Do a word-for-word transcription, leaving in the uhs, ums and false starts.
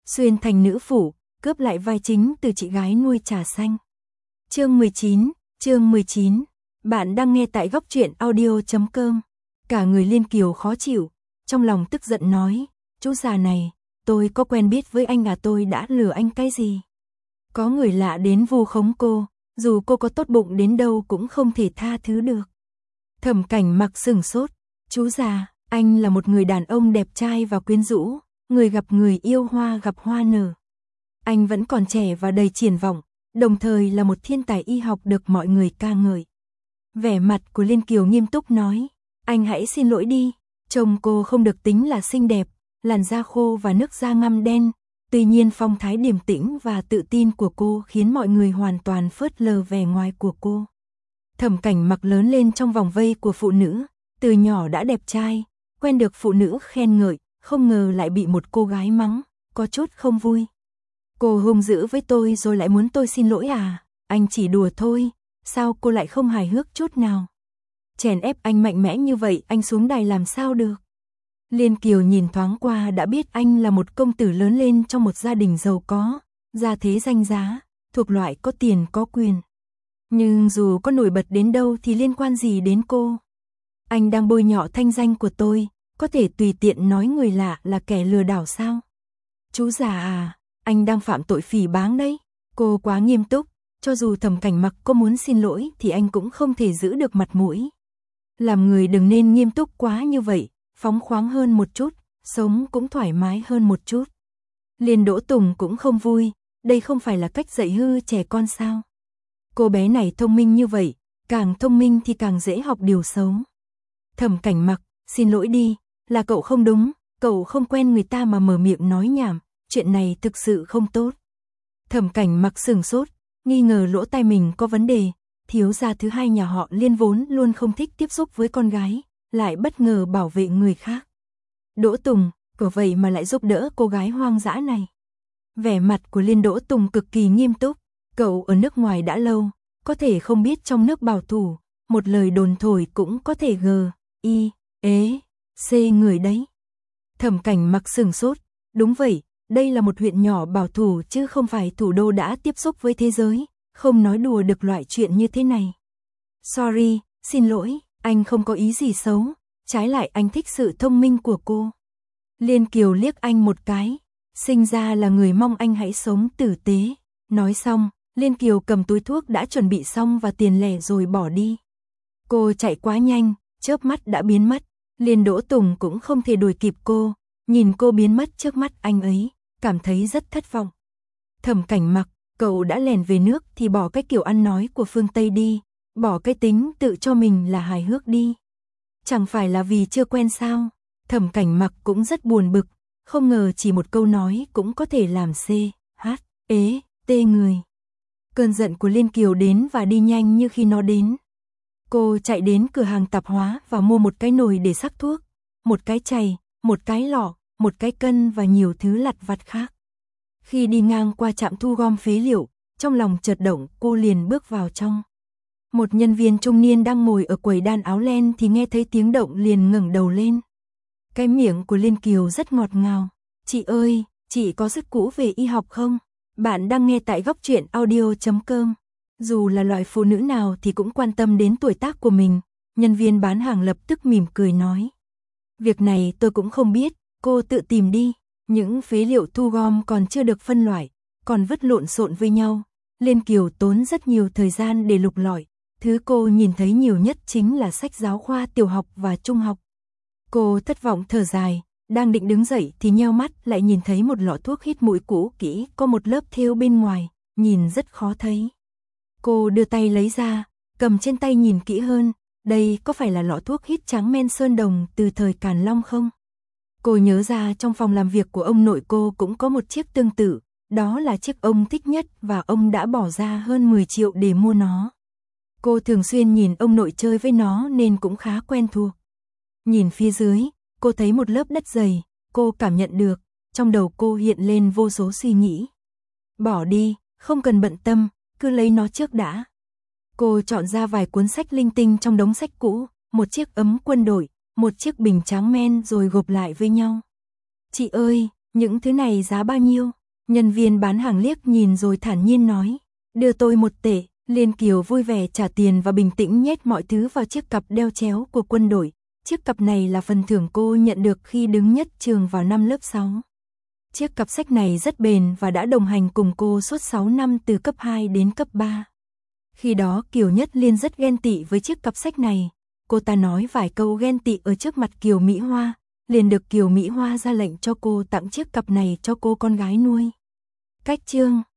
xuyên thành nữ phủ, cướp lại vai chính từ chị gái nuôi trà xanh. Chương mười chín, chương mười chín. Bạn đang nghe tại góc truyện audio chấm com. Cả người Liên Kiều khó chịu, trong lòng tức giận nói, chú già này, tôi có quen biết với anh à, tôi đã lừa anh cái gì? Có người lạ đến vu khống cô, dù cô có tốt bụng đến đâu cũng không thể tha thứ được. Thẩm Cảnh Mặc sừng sốt, chú già, anh là một người đàn ông đẹp trai và quyến rũ, người gặp người yêu hoa gặp hoa nở. Anh vẫn còn trẻ và đầy triển vọng, đồng thời là một thiên tài y học được mọi người ca ngợi. Vẻ mặt của Liên Kiều nghiêm túc nói, anh hãy xin lỗi đi, chồng cô không được tính là xinh đẹp, làn da khô và nước da ngăm đen, tuy nhiên phong thái điềm tĩnh và tự tin của cô khiến mọi người hoàn toàn phớt lờ vẻ ngoài của cô. Thẩm Cảnh Mặc lớn lên trong vòng vây của phụ nữ, từ nhỏ đã đẹp trai, quen được phụ nữ khen ngợi, không ngờ lại bị một cô gái mắng, có chút không vui. Cô hung dữ với tôi rồi lại muốn tôi xin lỗi à? Anh chỉ đùa thôi, sao cô lại không hài hước chút nào? Chèn ép anh mạnh mẽ như vậy, anh xuống đài làm sao được? Liên Kiều nhìn thoáng qua đã biết anh là một công tử lớn lên trong một gia đình giàu có, gia thế danh giá, thuộc loại có tiền có quyền. Nhưng dù có nổi bật đến đâu thì liên quan gì đến cô? Anh đang bôi nhọ thanh danh của tôi, có thể tùy tiện nói người lạ là kẻ lừa đảo sao? Chú già à, anh đang phạm tội phỉ báng đấy. Cô quá nghiêm túc, cho dù Thẩm Cảnh Mặc có muốn xin lỗi thì anh cũng không thể giữ được mặt mũi. Làm người đừng nên nghiêm túc quá như vậy, phóng khoáng hơn một chút, sống cũng thoải mái hơn một chút. Liên Đỗ Tùng cũng không vui, đây không phải là cách dạy hư trẻ con sao? Cô bé này thông minh như vậy, càng thông minh thì càng dễ học điều xấu. Thẩm Cảnh Mặc, xin lỗi đi, là cậu không đúng, cậu không quen người ta mà mở miệng nói nhảm, chuyện này thực sự không tốt. Thẩm Cảnh Mặc sừng sốt, nghi ngờ lỗ tai mình có vấn đề, thiếu gia thứ hai nhà họ Liên vốn luôn không thích tiếp xúc với con gái, lại bất ngờ bảo vệ người khác. Đỗ Tùng, cậu vậy mà lại giúp đỡ cô gái hoang dã này. Vẻ mặt của Liên Đỗ Tùng cực kỳ nghiêm túc, cậu ở nước ngoài đã lâu, có thể không biết trong nước bảo thủ, một lời đồn thổi cũng có thể gờ, y, ế, xê người đấy. Thẩm Cảnh Mặc sừng sốt, đúng vậy, đây là một huyện nhỏ bảo thủ chứ không phải thủ đô đã tiếp xúc với thế giới, không nói đùa được loại chuyện như thế này. Sorry, xin lỗi, anh không có ý gì xấu, trái lại anh thích sự thông minh của cô. Liên Kiều liếc anh một cái, sinh ra là người mong anh hãy sống tử tế. Nói xong, Liên Kiều cầm túi thuốc đã chuẩn bị xong và tiền lẻ rồi bỏ đi. Cô chạy quá nhanh, chớp mắt đã biến mất, Liên Đỗ Tùng cũng không thể đuổi kịp cô, nhìn cô biến mất trước mắt anh ấy, cảm thấy rất thất vọng. Thẩm Cảnh Mặc, cậu đã lèn về nước thì bỏ cái kiểu ăn nói của phương Tây đi, bỏ cái tính tự cho mình là hài hước đi. Chẳng phải là vì chưa quen sao? Thẩm Cảnh Mặc cũng rất buồn bực, không ngờ chỉ một câu nói cũng có thể làm c, h, ế, tê người. Cơn giận của Liên Kiều đến và đi nhanh như khi nó đến. Cô chạy đến cửa hàng tạp hóa và mua một cái nồi để sắc thuốc, một cái chày, một cái lọ, một cái cân và nhiều thứ lặt vặt khác. Khi đi ngang qua trạm thu gom phế liệu, trong lòng chợt động, cô liền bước vào trong. Một nhân viên trung niên đang ngồi ở quầy đan áo len thì nghe thấy tiếng động liền ngẩng đầu lên. Cái miệng của Liên Kiều rất ngọt ngào. Chị ơi, chị có sức cũ về y học không? Bạn đang nghe tại góc truyện audio chấm com. Dù là loại phụ nữ nào thì cũng quan tâm đến tuổi tác của mình. Nhân viên bán hàng lập tức mỉm cười nói. Việc này tôi cũng không biết, cô tự tìm đi. Những phế liệu thu gom còn chưa được phân loại, còn vứt lộn xộn với nhau. Liên Kiều tốn rất nhiều thời gian để lục lọi. Thứ cô nhìn thấy nhiều nhất chính là sách giáo khoa tiểu học và trung học. Cô thất vọng thở dài, đang định đứng dậy thì nheo mắt lại nhìn thấy một lọ thuốc hít mũi cũ kỹ có một lớp thêu bên ngoài, nhìn rất khó thấy. Cô đưa tay lấy ra, cầm trên tay nhìn kỹ hơn, đây có phải là lọ thuốc hít trắng men sơn đồng từ thời Càn Long không? Cô nhớ ra trong phòng làm việc của ông nội cô cũng có một chiếc tương tự, đó là chiếc ông thích nhất và ông đã bỏ ra hơn mười triệu để mua nó. Cô thường xuyên nhìn ông nội chơi với nó nên cũng khá quen thuộc. Nhìn phía dưới, cô thấy một lớp đất dày, cô cảm nhận được, trong đầu cô hiện lên vô số suy nghĩ. Bỏ đi, không cần bận tâm, cứ lấy nó trước đã. Cô chọn ra vài cuốn sách linh tinh trong đống sách cũ, một chiếc ấm quân đội, một chiếc bình tráng men rồi gộp lại với nhau. Chị ơi, Những thứ này giá bao nhiêu? Nhân viên bán hàng liếc nhìn rồi thản nhiên nói. Đưa tôi một tệ. Liên Kiều vui vẻ trả tiền và bình tĩnh nhét mọi thứ vào chiếc cặp đeo chéo của quân đội. Chiếc cặp này là phần thưởng cô nhận được khi đứng nhất trường vào năm lớp sáu. Chiếc cặp sách này rất bền và đã đồng hành cùng cô suốt sáu năm từ cấp hai đến cấp ba. Khi đó Kiều Nhất Liên rất ghen tị với chiếc cặp sách này. Cô ta nói vài câu ghen tị ở trước mặt Kiều Mỹ Hoa, liền được Kiều Mỹ Hoa ra lệnh cho cô tặng chiếc cặp này cho cô con gái nuôi. Cách chương